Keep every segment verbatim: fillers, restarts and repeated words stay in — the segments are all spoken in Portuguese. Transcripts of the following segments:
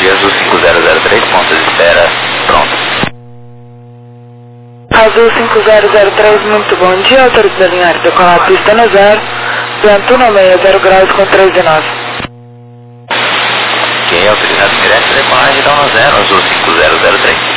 dia, Azul cinco zero zero três, ponto de espera, pronto. Azul cinco zero zero três, muito bom dia, autorizado em área decolar a pista no zero, vento no meio, zero graus com três e nove. Ok, autorizado em direto, decolagem então no zero, Azul cinco zero zero três.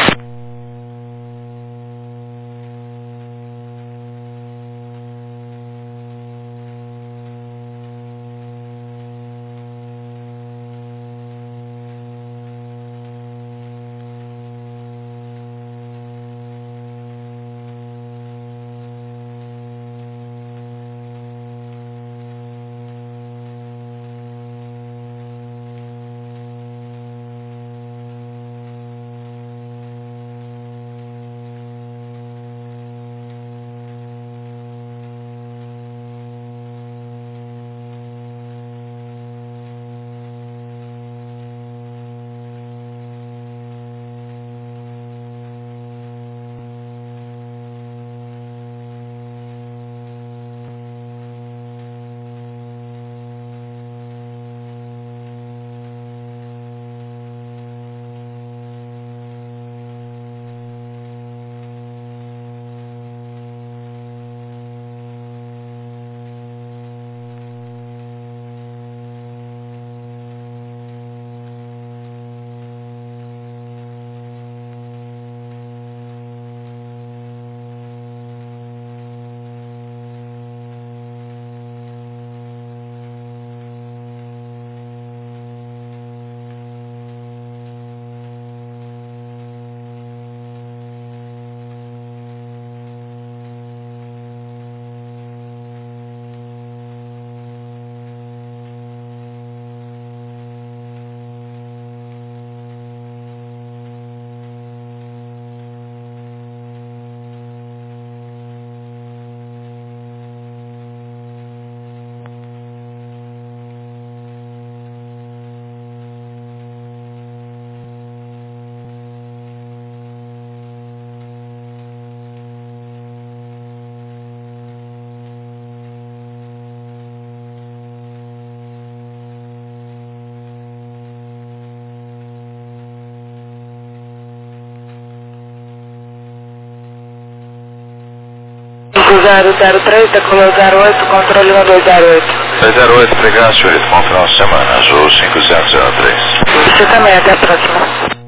cinco zero zero três, decolou zero oito, controle um dois zero oito. dois zero oito, obrigado, senhorita. Bom final de semana, Azul cinco zero zero três. Você também, até a próxima.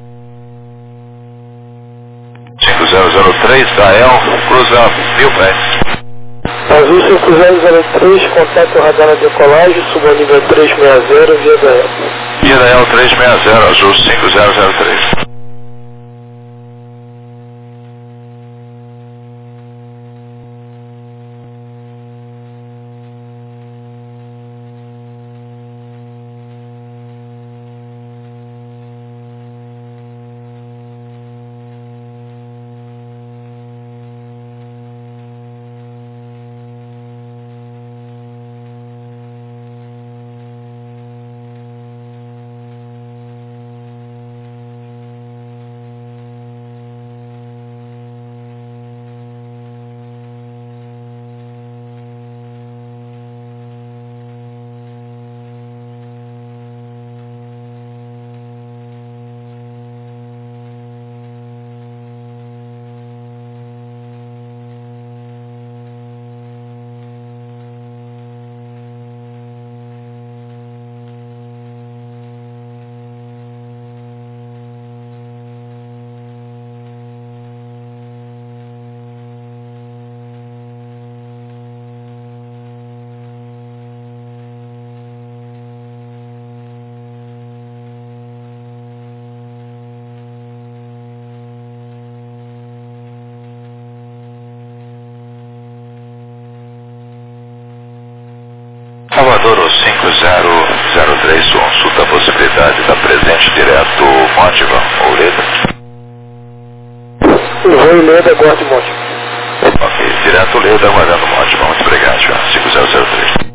cinco zero zero três, Gael, cruza mil pés. Azul cinco zero zero três, contato radar na decolagem, suba nível trezentos e sessenta, via D L. Via D L trezentos e sessenta, Azul cinco zero zero três. Salvador cinco zero zero três, consulta a possibilidade da presente direto Módiva ou Leda. Vou em Leda, aguarde Módiva. Ok, direto Leda, aguardando Módiva. Muito obrigado, já. cinco zero zero três.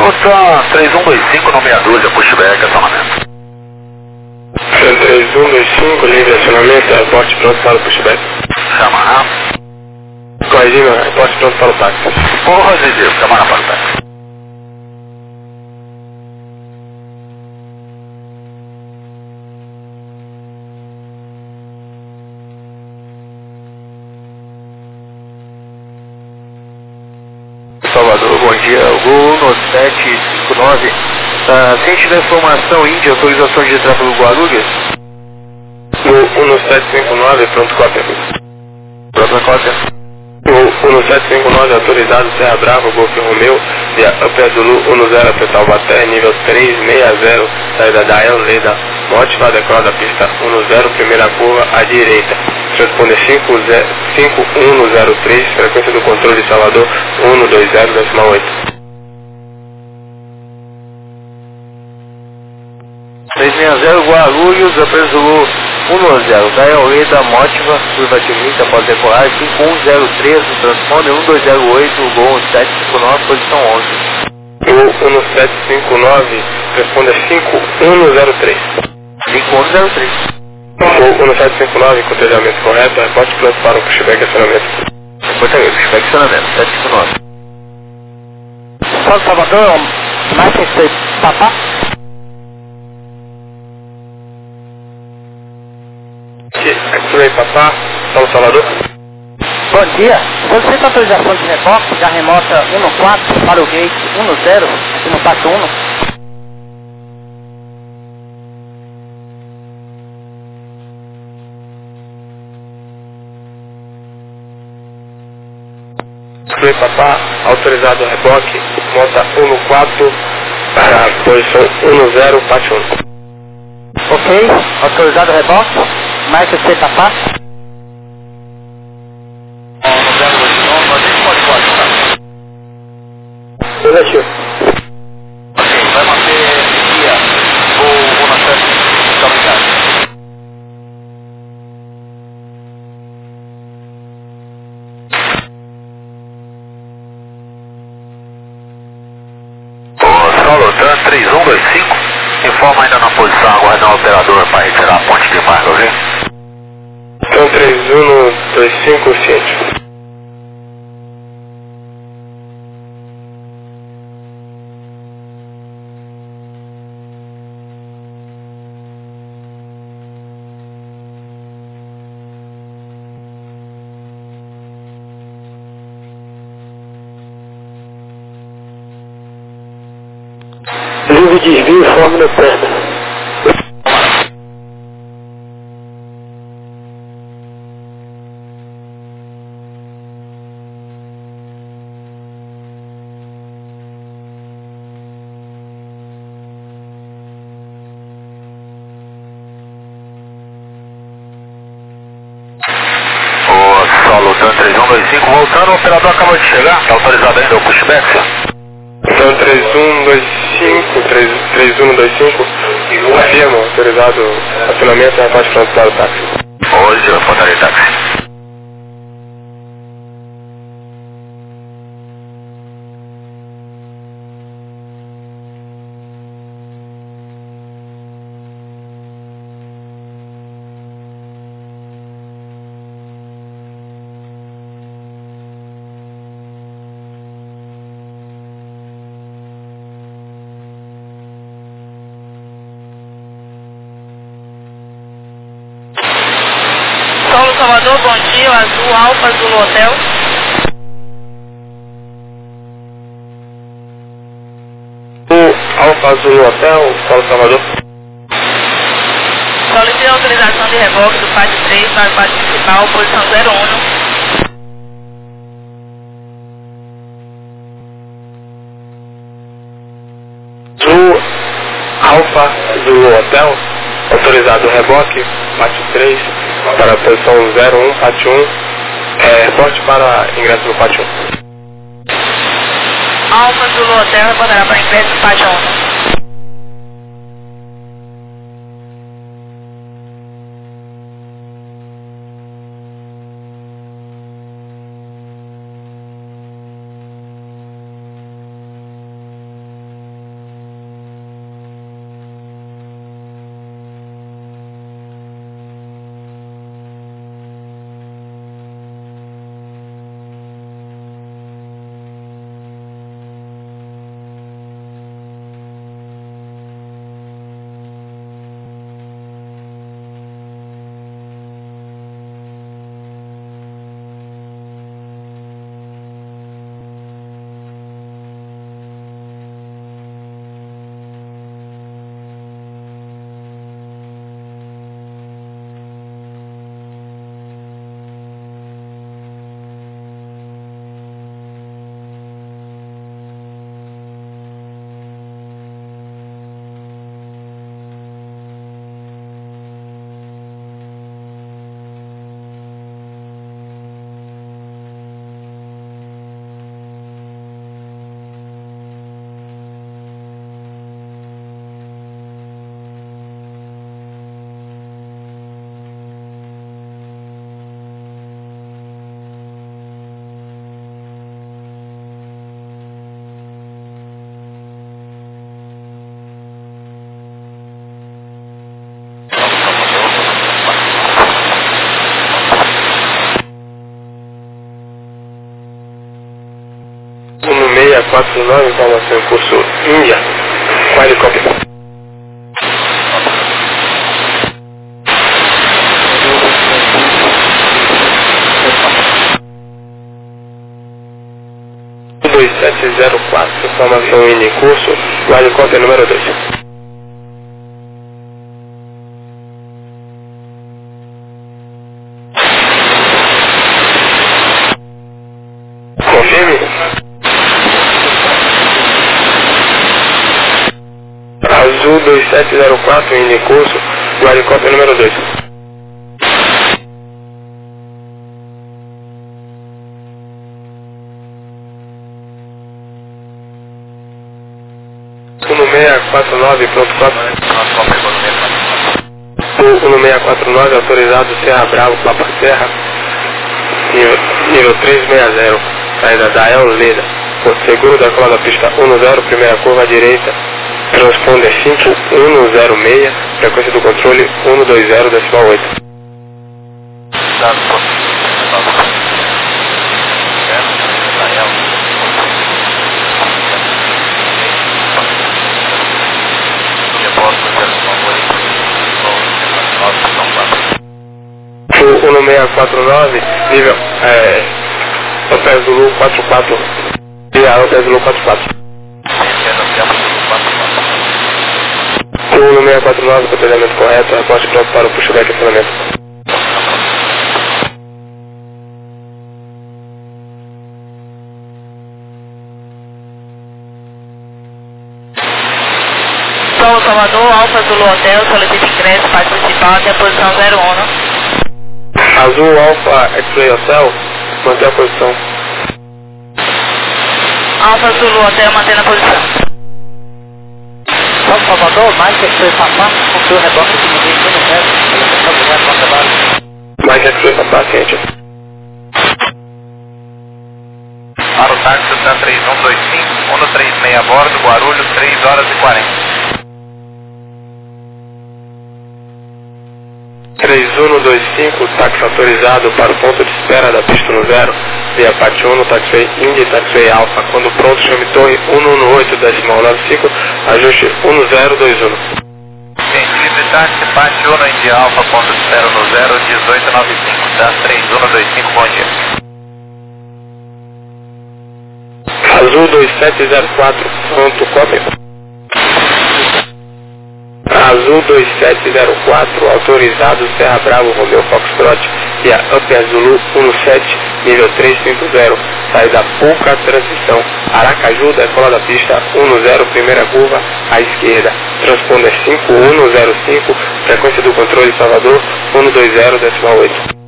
Moção três um dois cinco no meia dúzia, pushback, acionamento. três um dois cinco, livre acionamento, reporte pronto para o pushback. Chama, Corrigindo, reporte pronto para o táxi. porra, Zizio, chamar para o táxi. Salvador, bom dia. O Gol no sete cinco nove. Uh, se tiver informação Índia, autorização de tráfego Guarulhos? O um sete cinco nove, pronto cópia. Próxima cópia. O um sete cinco nove, autorizado Serra Brava, Golf Romeu, via Upper Zulu um zero até Taubaté, nível três seis zero, saída da El Leda, motiva adequada da pista um zero, primeira curva à direita. Transponder cinco um zero três, frequência do controle de Salvador um dois zero, decimal oito. três seis zero Guarulhos, Upper Zulu um zero, da El Leda, motiva, curva direita, pode decolar cinco um zero três, no transponder um dois zero oito, Gol sete cinco nove, posição onze. O um sete cinco nove, responda cinco um zero três. cinco um zero três. O um sete cinco nove, com treinamento correto, reporte pronto para o pushback acionamento. Português, pushback acionamento, sete cinco nove. São Salvador, marca esse papá. Activei papá, São Salvador. Bom dia. Você tem autorização de reboque da remota um quatro para o gate um zero, aqui no passo um? Activei papá, autorizado reboque, mota um quatro para a posição um zero, parte um. Ok, autorizado reboque, marca C papá. Negativo. Ok, vai manter guia, vou na sete, muito obrigado. O Solotan três um dois cinco, informa ainda na posição, aguardando o operador para retirar a ponte de marca, ok? Então três um dois cinco, ciente. Livre desvio, forma na perna. O Solotan três um dois cinco, voltando, o operador acabou de chegar, está autorizado ainda o pushback, senhor? Então três um dois cinco, três um dois cinco, afirma, autorizado acionamento, reporte pronto para o táxi. Hoje eu portaria táxi. Solo Salvador, bom dia, Azul Alfa, Azul Hotel. O Alfa Azul Hotel, São Salvador. Solicitei a autorização de reboque do pátio três para o pátio principal, posição zero um. O Alfa Azul Hotel, autorizado reboque, pátio três, para a posição zero um, pátio um, é, reporte para ingresso no pátio um. Alfa Zulu Hotel reportará para ingresso do pátio um. quatro nove, informação em curso Índia, com helicóptero. dois sete zero quatro, informação em curso, o helicóptero número dois. Confirme. Azul dois sete zero quatro, em curso, o helicóptero número dois. um seis quatro nove, pronto quatro. O um seis quatro nove, autorizado Serra Bravo, Papa Serra, nível, nível trezentos e sessenta, saída da El Leda, ponto seguro da cola da pista dez, primeira curva à direita, transponder cinco um zero seis, frequência do controle cento e vinte, decimal oito. O um seis quatro nove, nível é, Hotel Zulu quatro quatro, e a Hotel Zulu quatro quatro. O um seis quatro nove, detalhamento correto, reporte pronto para o pushback e acionamento. São Salvador, Alfa Zulu Hotel, solicita ingresso, parte principal até a posição zero um. Azul Alfa X-Ray Hotel, manter a posição. Alfa Zulu Hotel, mantendo a posição. São Salvador, mais que foi passar, cumpriu o reboque de ninguém, foi no resto, obrigado pelo trabalho. Mais X-Ray para paciente. Para o táxi da três um dois cinco, um três seis a bordo, Guarulhos, três horas e quarenta. três um dois cinco, táxi autorizado para o ponto de espera da pista no zero, via Pátio um, taxiway Indy, taxiway Alfa, quando pronto chame torre cento e dezenove, decimal noventa e cinco, ajuste um zero dois um. Sentido de táxi, Pátio um, Indy Alfa, ponto de espera no zero, dezoito noventa e cinco, da três um dois cinco, bom dia. Azul dois sete zero quatro, pronto, cópia. Azul dois sete zero quatro, autorizado Serra Bravo, Romeo Foxtrot, e a Upper Zulu sete, nível trezentos e cinquenta, saída Pouca Transição, Aracaju, decola da pista dez, primeira curva, à esquerda, transponder cinco um zero cinco, frequência do controle Salvador, cento e vinte, decimal oito.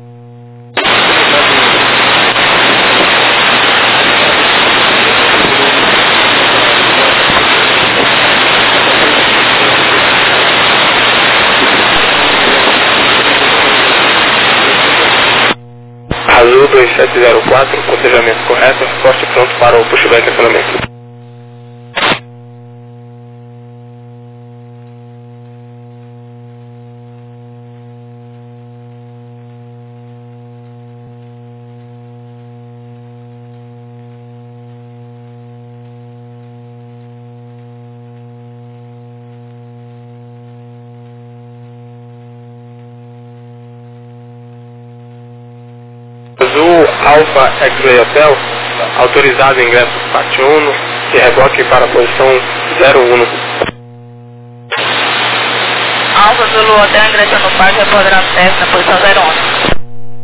Azul dois sete zero quatro, cotejamento correto, reporte pronto para o pushback e acionamento. Azul Alfa X-Ray Hotel, autorizado ingresso Pátio um e reboque para a posição zero um. Alfa Zulu Hotel, ingressando no parque, apoderando teste na posição zero um.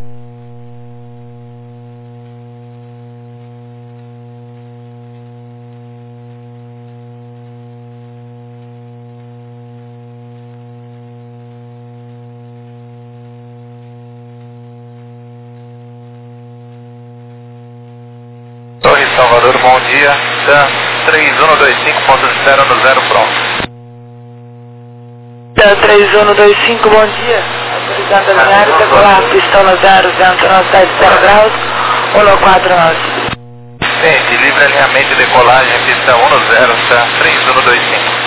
Torre Salvador, bom dia. Dan três um dois cinco, ponto de espera no zero, pronto. Dan três um dois cinco, bom dia. Autorizado a alinhar e decolar pistola zero zero velocidade de zero graus, um quatro nove. Sente, livre alinhamento e decolagem, pista um zero, Dan três um dois cinco.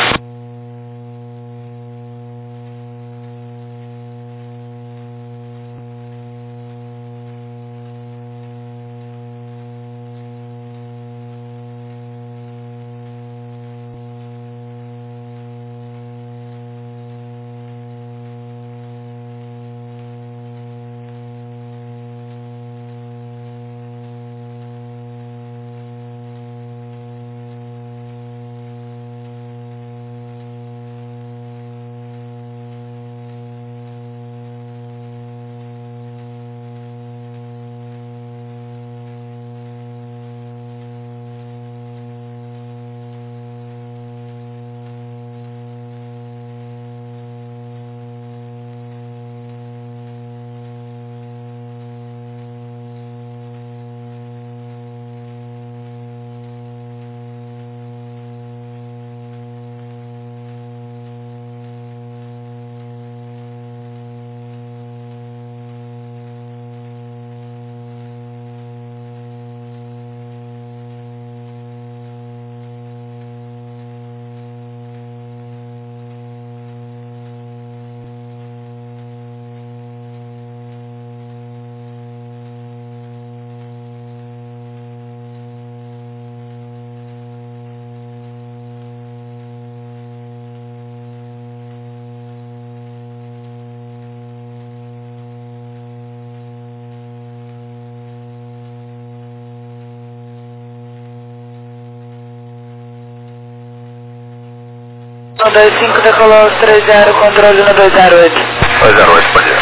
um dois cinco decolou três zero, controle um dois zero oito. dois zero oito, bom dia.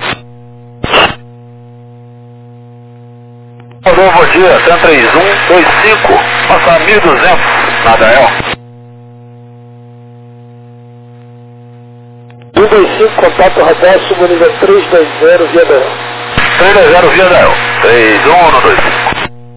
Alô, bom dia, Cento três um dois cinco, passa mil e duzentos, na Dael. um dois cinco, contato Roberto, nível três dois zero, via Dael. três dois zero, via Dael. três um um dois cinco.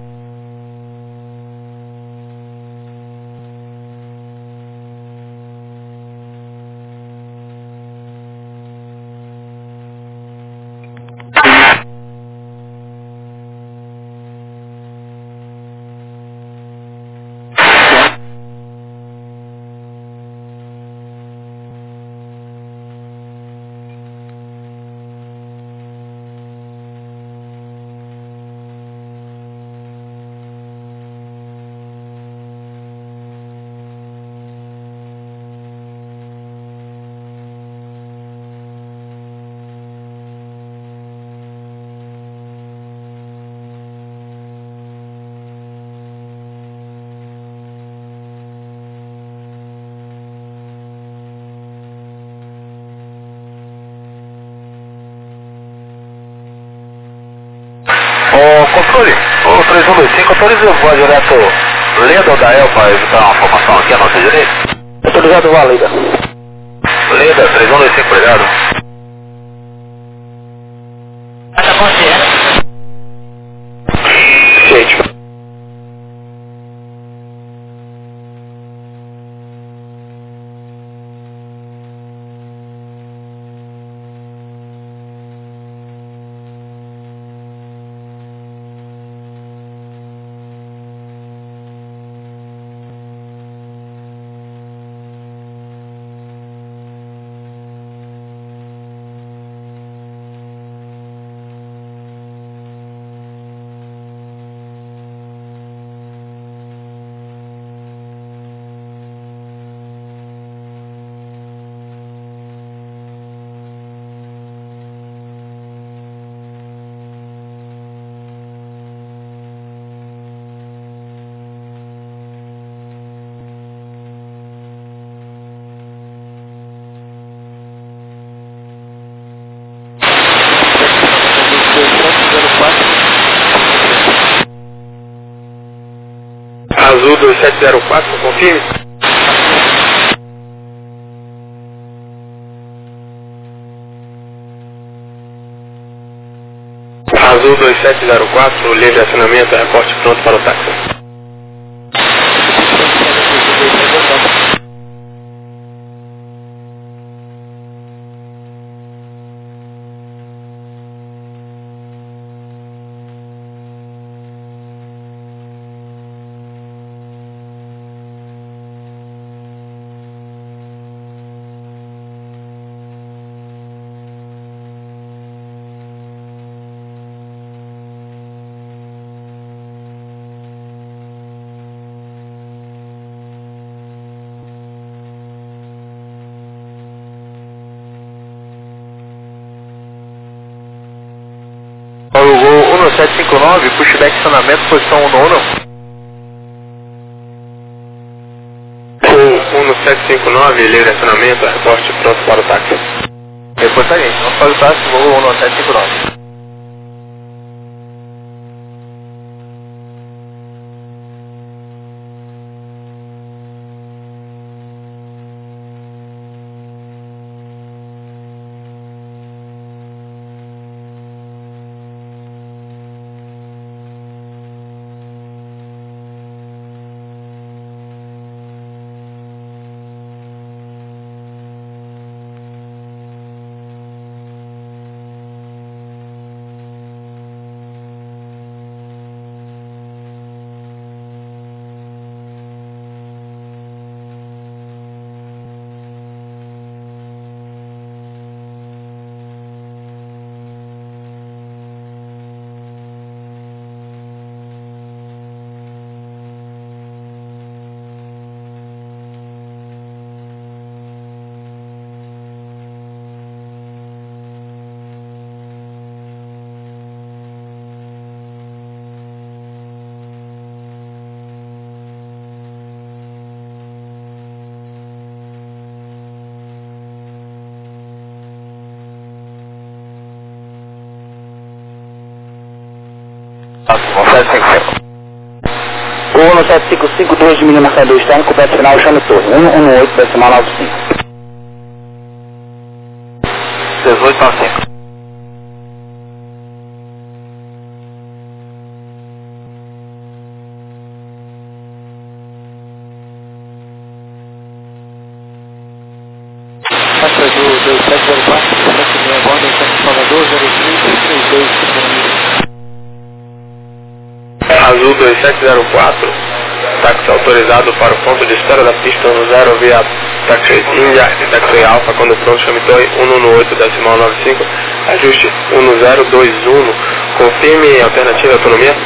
Ô, controle, o três um dois cinco, autoriza o voz direto Leda ou Dael para evitar uma formação aqui à nossa direita? Autorizado, vá, Leda. Leda, três um dois cinco, obrigado. Tá bom dia. Gente. Azul dois sete zero quatro, confirme. Azul dois sete zero quatro, livre acionamento, reporte pronto para o táxi. Para o gol um sete cinco nove, pushback acionamento, posição um nono. um sete cinco nove, livre acionamento, reporte pronto para o táxi. Reportagem, vamos para o táxi, voo um sete cinco nove. um sete cinco cinco. O um sete cinco cinco, dois de milho marcador externo, coberto final, chame torre. um um oito, decimal nove cinco. dezoito nove cinco. Passa do dois sete zero quatro, sete meia borda, sete Salvador, zero três três dois. Azul dois sete zero quatro, táxi autorizado para o ponto de espera da pista um zero via táxi India e táxi Alfa, quando pronto chame torre um um oito, decimal nove cinco, ajuste um zero dois um, confirme alternativa e autonomia.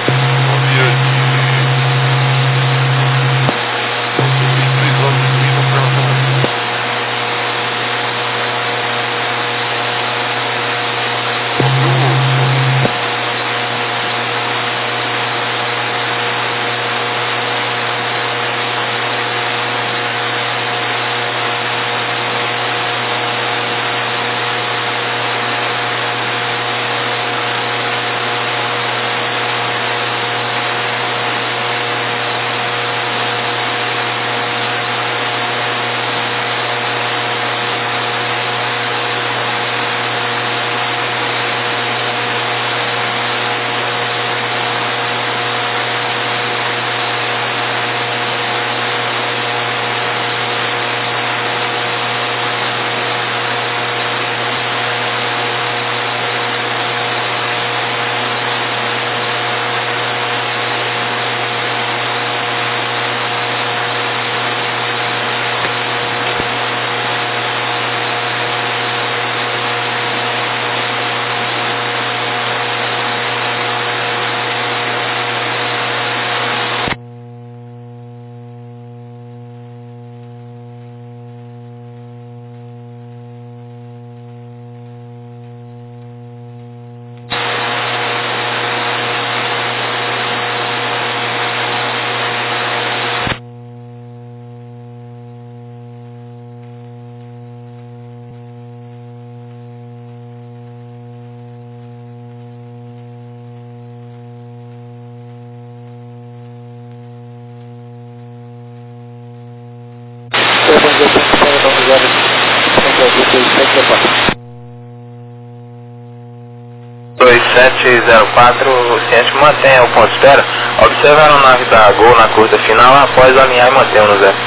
dois sete zero quatro, o ciente mantenha o ponto de espera. Observe a aeronave da Gol na curta final após alinhar e manter o no zero.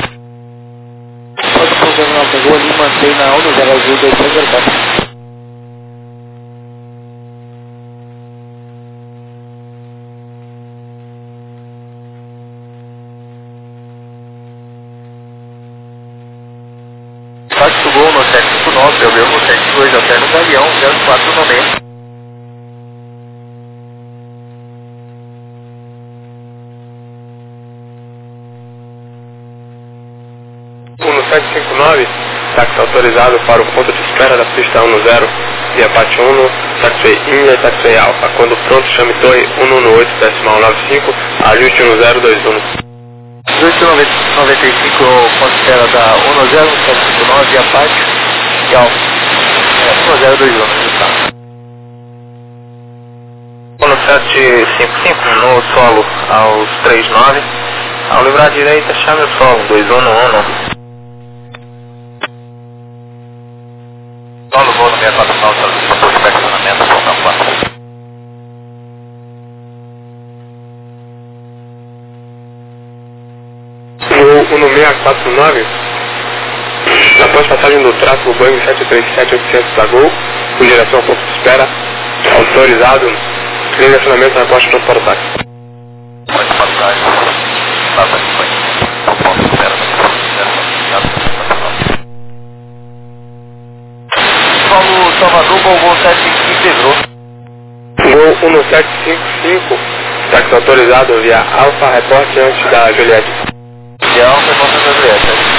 Pode programar a Gol ali e mantém na um zero azul dois sete zero quatro. Táxi Gol no sete cinco nove, eu no sete dois, alterno Galeão zero quatro noventa. um sete cinco nove, táxi autorizado para o ponto de espera da pista um zero, via Pátio um, táxi India e táxi Alfa, quando pronto chame torre um um oito, decimal nove cinco, ajuste um zero dois um. dezoito noventa e cinco, ponto de espera da um zero, sete cinco nove, via Pátio e Alfa. um zero dois um, resultado. um sete cinco cinco, no solo aos três nove, ao livrar a direita chame o solo dois um um. Solo voo no seis quatro nove, para o estacionamento, volta quatro. Voo um seis quatro nove, após passagem do tráfego Boeing sete três sete oitocentos da Gol, com direção ao ponto de espera, autorizado, direcionamento na costa pronto para o táxi. Muito passagem, passa de banho, ao ponto de espera. Solo Salvador, Gol sete cinco cinco, integrou. Voo um sete cinco cinco, táxi autorizado via Alfa, reporte antes da Juliette. E Alfa, reporte da Juliette.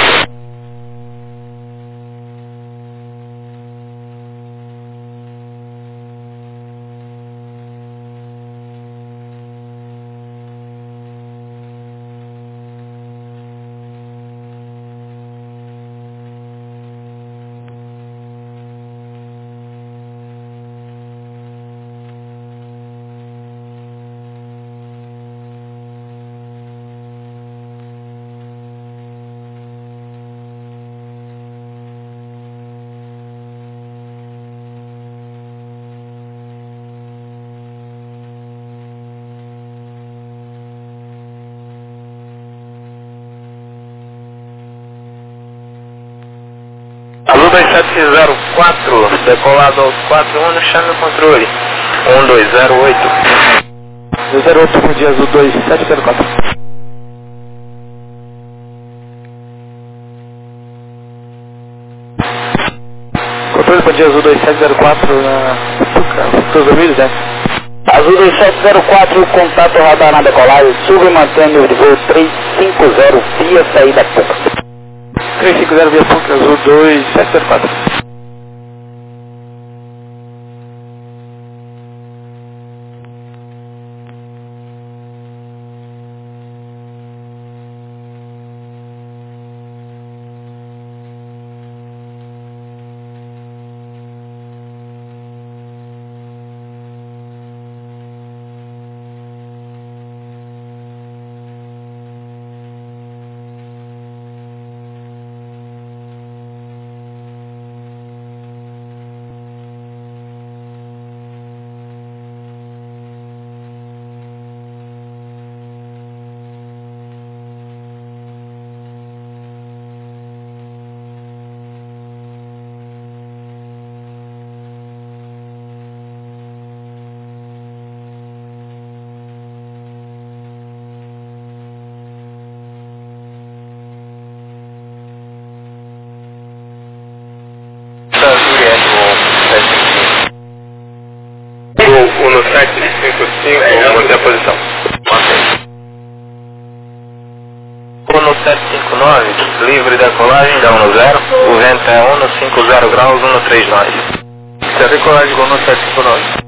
Azul dois sete zero quatro, decolado aos quatro um, chame o controle. um dois zero oito. dois zero oito, bom dia, Azul dois sete zero quatro. Controle, bom dia, Azul dois sete zero quatro na Fuca, Milhos, né? Azul dois sete zero quatro, contato radar na decolagem, suba e mantém nível de voo três cinco zero via saída Fuca. três cinco zero via Fuca, Azul dois sete zero quatro. um sete cinco cinco, manter a posição. um sete cinco nove, livre da colagem, dá um zero, o vento é um cinco zero graus, um três nove. Se a decolagem com um sete cinco nove.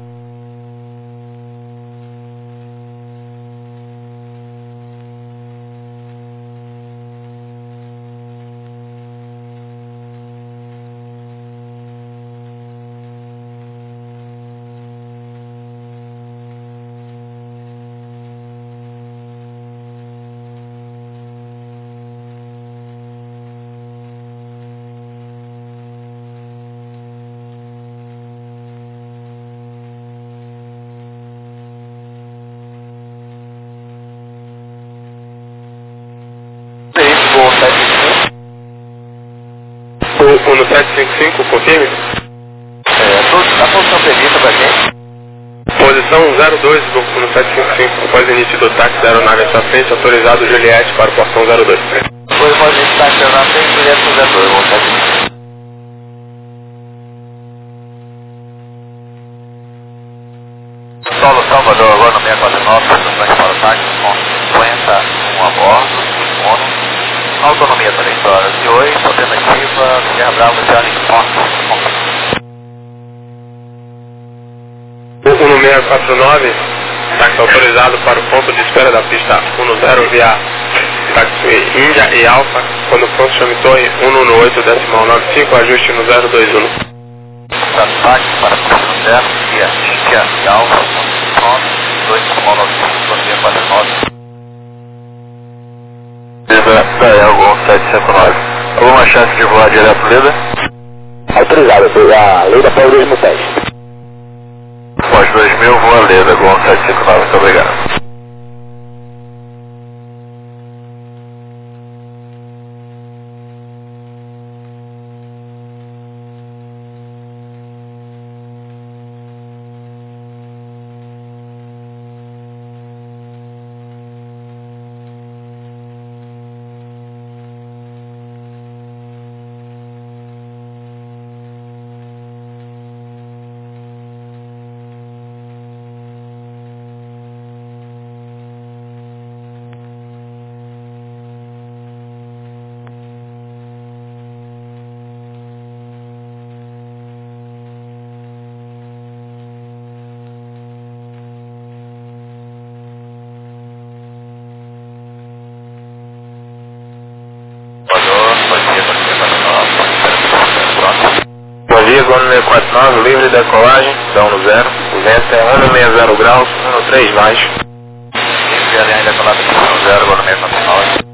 um sete cinco cinco, confirme. É, a posição prevista pra gente. Posição zero dois do um sete cinco cinco, após início do táxi da aeronave à sua frente, autorizado Juliette para o portão zero dois. Depois pode estar chegando na frente, Juliette no zero dois, vamos fazer. Solo Salvador, agora no seis quatro nove, estações para o táxi, com cinquenta e um a bordo, mono. Autonomia três horas e oito, alternativa, Sierra Bravo, Charlie Fox. um seis quatro nove, táxi autorizado para o ponto de espera da pista um zero via taxiway Índia e Alfa, quando pronto chame torre um um oito decimal nove cinco, ajuste no zero dois um. Táxi para ponto zero via Índia e Alfa, pronto, dois decimal nove cinco, autonomia quatro nove. Da Elgo um sete cinco nove. Alguma chance de voar direto Leda? Autorizado, a Leda para o dois mil e dez. Pós dois mil, voa Leda, Gol um sete cinco nove, muito obrigado. Bom dia, Gol um quatro nove, livre de decolagem, dá um zero, o vento é um seis zero graus, um três mais. Livre aliás decolagem um zero, Gol um seis quatro nove.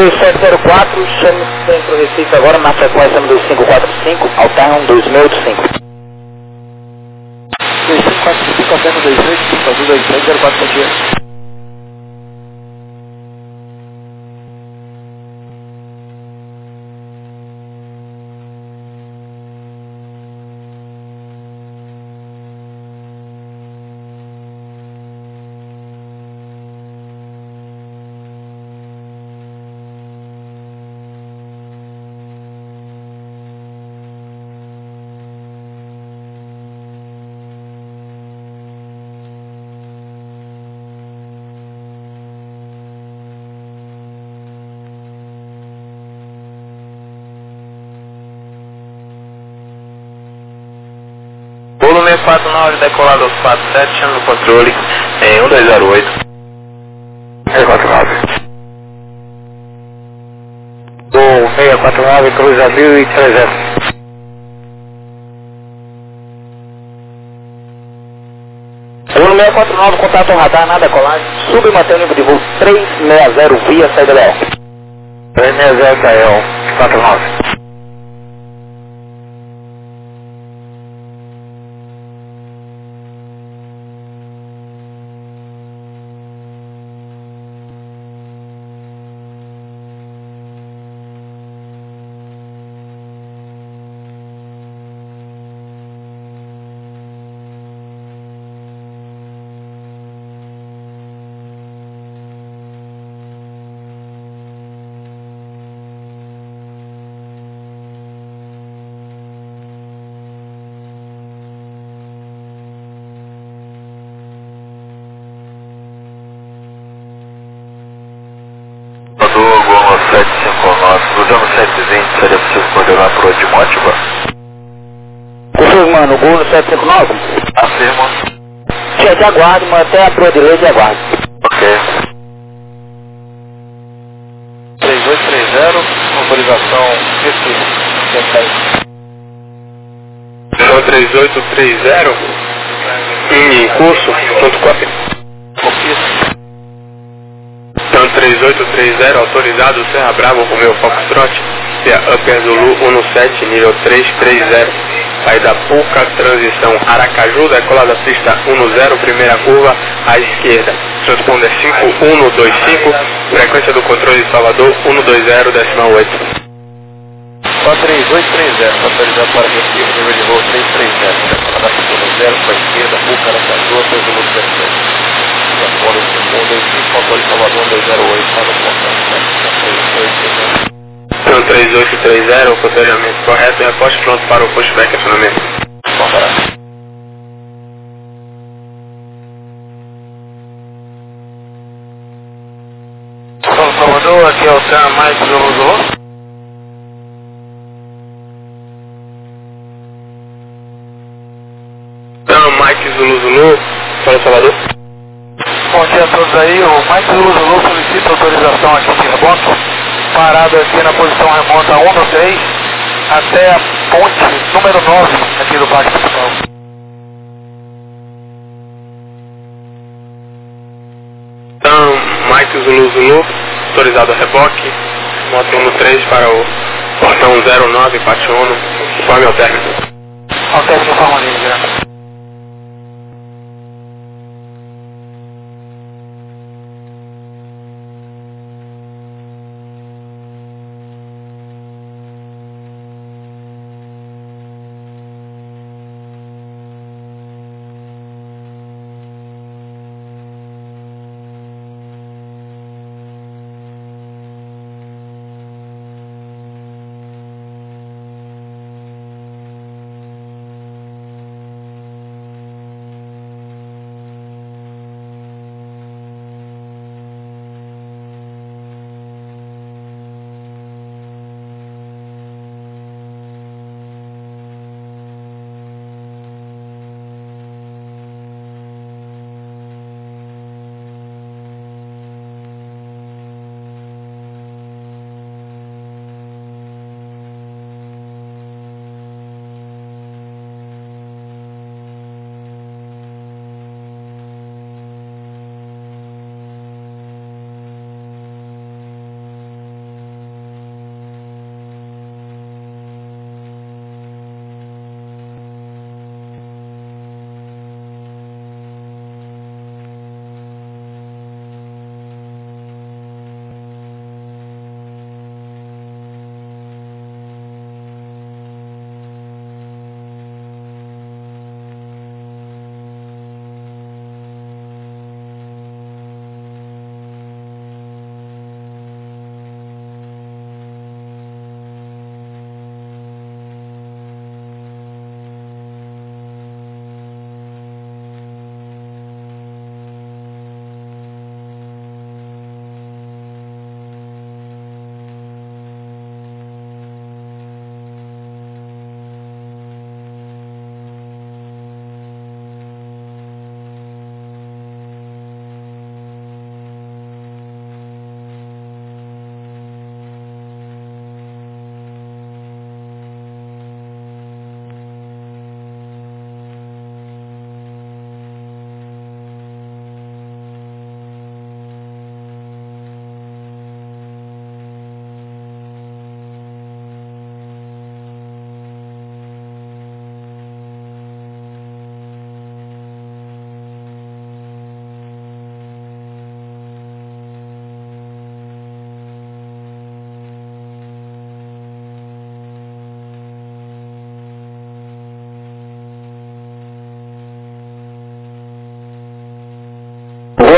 dois sete zero quatro, chame Centro Recife agora na frequência no dois cinco quatro cinco, alterna dois seis oito cinco. dois cinco quatro cinco, alterna dois seis oito cinco, azul dois sete zero quatro, bom dia. Bolo seis quatro nove, decolado aos quatro sete, chama no controle em um dois zero oito. seis quatro nove. Do seis quatro nove, cruza mil e trezentos. Bolo seis quatro nove, contato radar, nada colagem, sub e mantém o nível de voo três seis zero via saída leal. três seis zero leal, quatro nove. Do Gol sete cinco nove, cruzando sete vinte, seria possível coordenar por onde de Mótiva? Confirmando, Gol sete cinco nove. Afirma. Tia de aguardo, mantém a proa de lei de aguardo. Ok. três oito três zero, autorização Recife. Então três oito três zero, em curso, ponto copy. Copia. Então três oito três zero, autorizado Serra Bravo com meu Foxtrot, via Upper Zulu um sete, nível três três zero. Saída Puca, transição Aracaju, decolada pista um zero, primeira curva à esquerda. Transponder cinco um dois cinco, frequência do controle de Salvador um dois zero, decimal oito. Só três oito três zero, autorizado para Recife, nível de voo três três zero. Decolada pista um zero, para a esquerda, Puca, Aracaju, Upper Zulu dezessete. Transponder cinco um dois cinco, controle de Salvador um dois zero oito, para o ponto. Então três oito três zero, cotejamento correto e aposte pronto para o pushback acionamento. São Salvador, aqui é o Sam Mike Zulu Zulu. Então Mike Zulu Zulu, São Salvador. Bom dia a todos aí, o Mike Zulu Zulu solicita autorização aqui de rebote. Parado aqui na posição remota um no três até a ponte número nove aqui do parque principal. Então, Mike Zulu Zulu, autorizado a reboque, moto um três para o portão zero nove, pátio um, informe ao término. Ao término informa ali, né?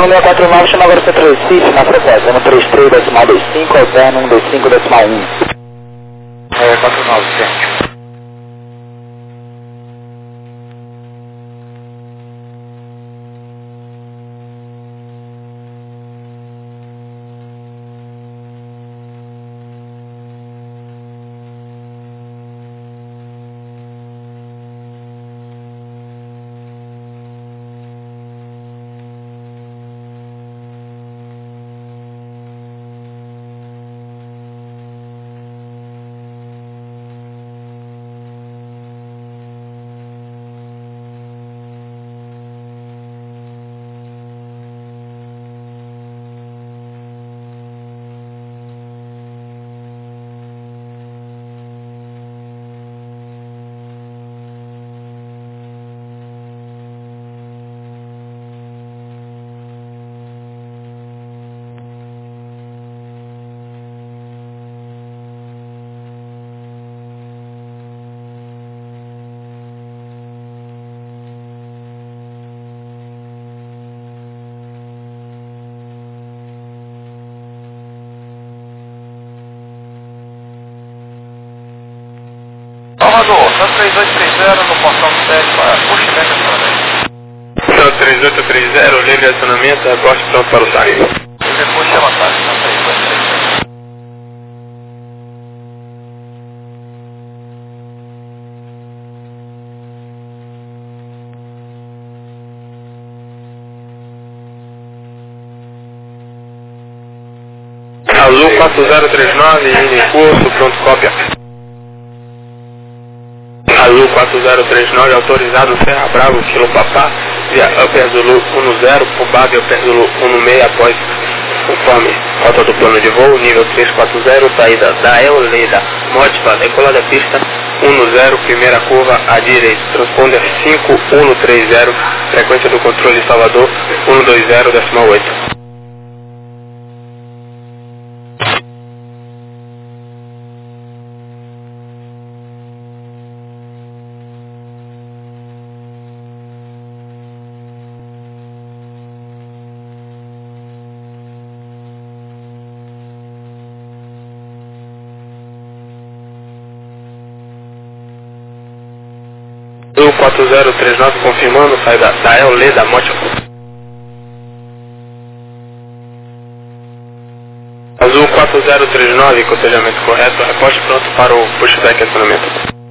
Lima seis quatro nove, chama agora o centro Recife na frequência, no trinta e três decimal vinte e cinco, alterno um vinte e cinco decimal um. seis quatro nove, certo. Salvador, Santo três oito três zero no portão sete para push back acionamento. Santo três oito três zero, livre acionamento, aposte pronto para o sair. Depois chama a tarde, Santo três oito três zero. Azul quatro zero três nove, em curso, pronto cópia. Azul quatro zero três nove, autorizado Serra Bravo, Kilo Papá, via Upper Zulu um zero, Pubab Upper Zulu um seis após conforme rota do plano de voo, nível três quatro zero, saída da Eoleda, Motiva, decolada pista um zero, primeira curva à direita, transponder cinco um três zero, frequência do controle Salvador um dois zero decimal oito. Azul quatro zero três nove confirmando, saída da Eoleda, Motiva. Azul quatro zero três nove, cotejamento correto, reposte pronto para o pushback acionamento.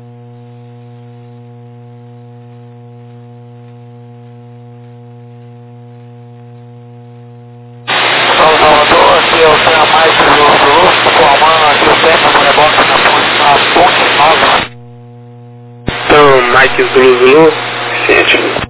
Salvador, aqui é o Serra Mais do Sul, formando aqui o tempo do rebote na ponte nova. Então, Mike Zulu Zulu, ciente.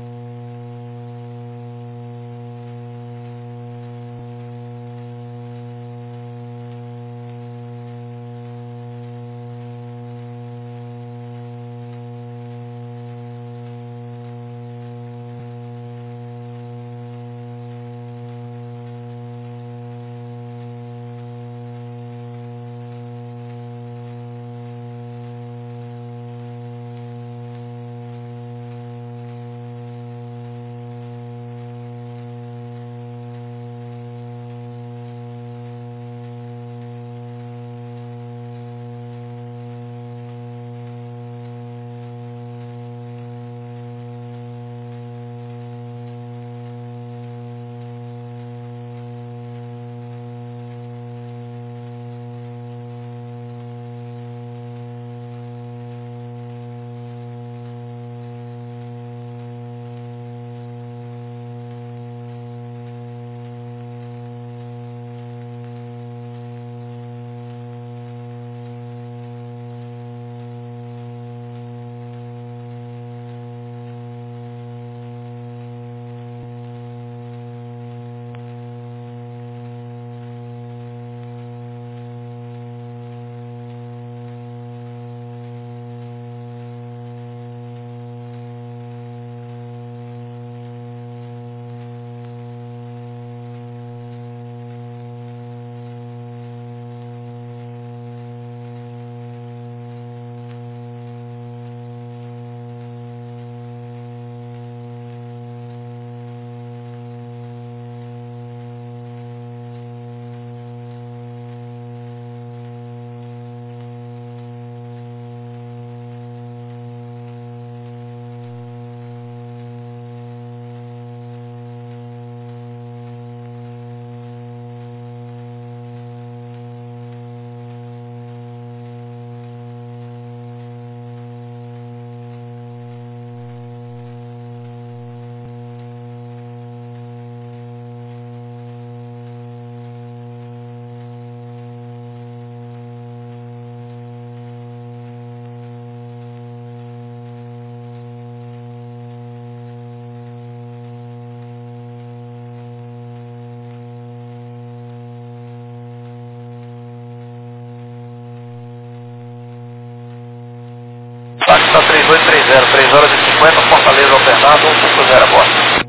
oito três zero, três horas e cinquenta, Fortaleza alternado, um cinco zero a bordo.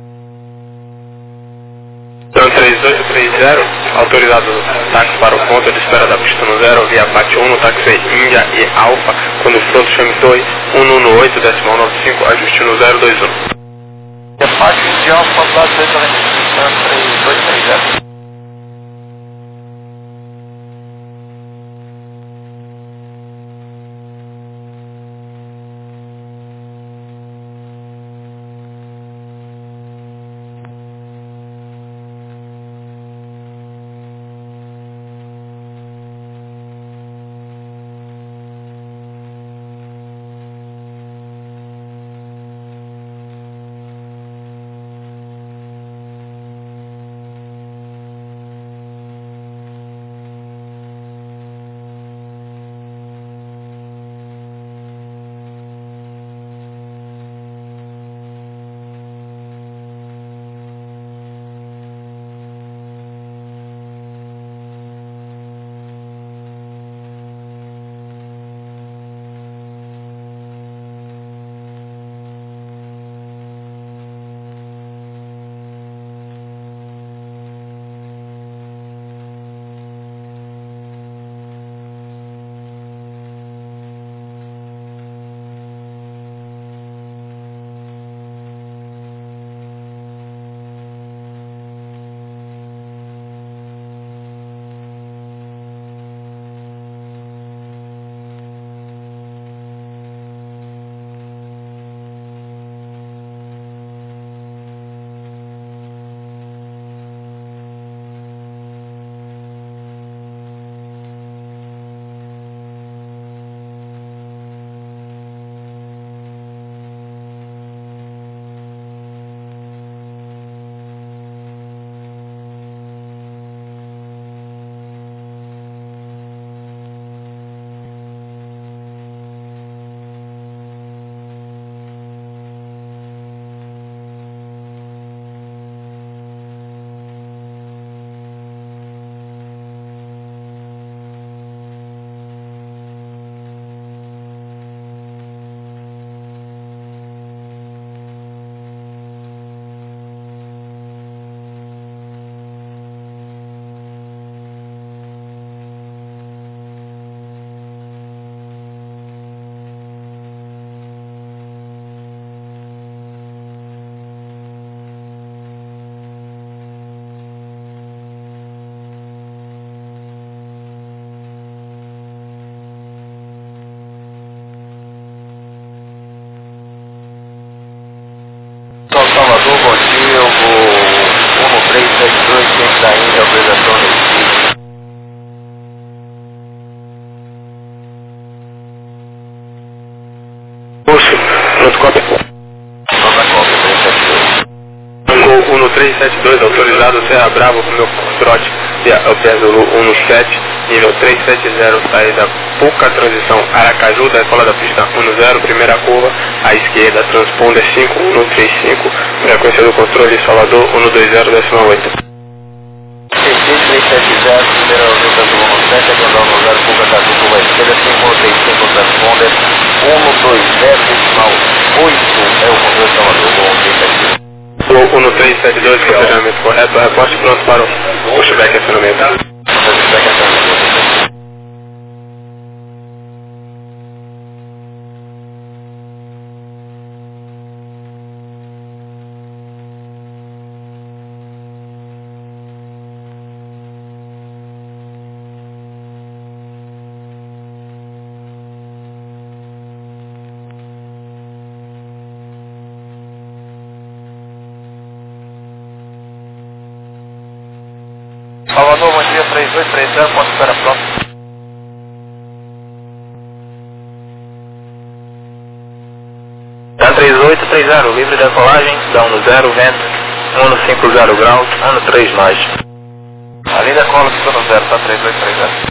Então três oito três zero, autorizado táxi para o ponto de espera da pista no zero, via Pati um, táxi Índia e Alfa, quando pronto chame Torre, um um oito, decimal nove cinco, ajuste no zero dois um. Via Pati de Alfa, Plaza três oito três zero. Salvador, bom dia, eu vou um três sete dois, centro da Índia, autorização Recife. Posto, pronto, cópia. Nota cópia, três sete dois. Gol um três sete dois, autorizado Serra Bravo para o meu trote, via Alperdulu um sete, nível três sete zero, saída Puca, transição Aracaju, da escola da pista um zero, primeira curva, à esquerda, transponder cinco um três cinco, frequência do controle Salvador um dois zero, decimal oito. C C três sete zero, primeira luta do um sete, aguardar no zero, Puca, Caju, curva à esquerda, cinco um três cinco, transponder um dois zero, decimal oito, é o controle Salvador, um três sete dois. Gol um três sete dois, procedimento correto, reporte pronto para o pushback acionamento. Salvador, bom dia, três oito três zero, ponto de espera pronto. Tá três oito três zero, livre de decolagem, dá um zero, vento, um cinco zero graus, um três nós. Ali da cola, ficou no zero, tá três oito três zero.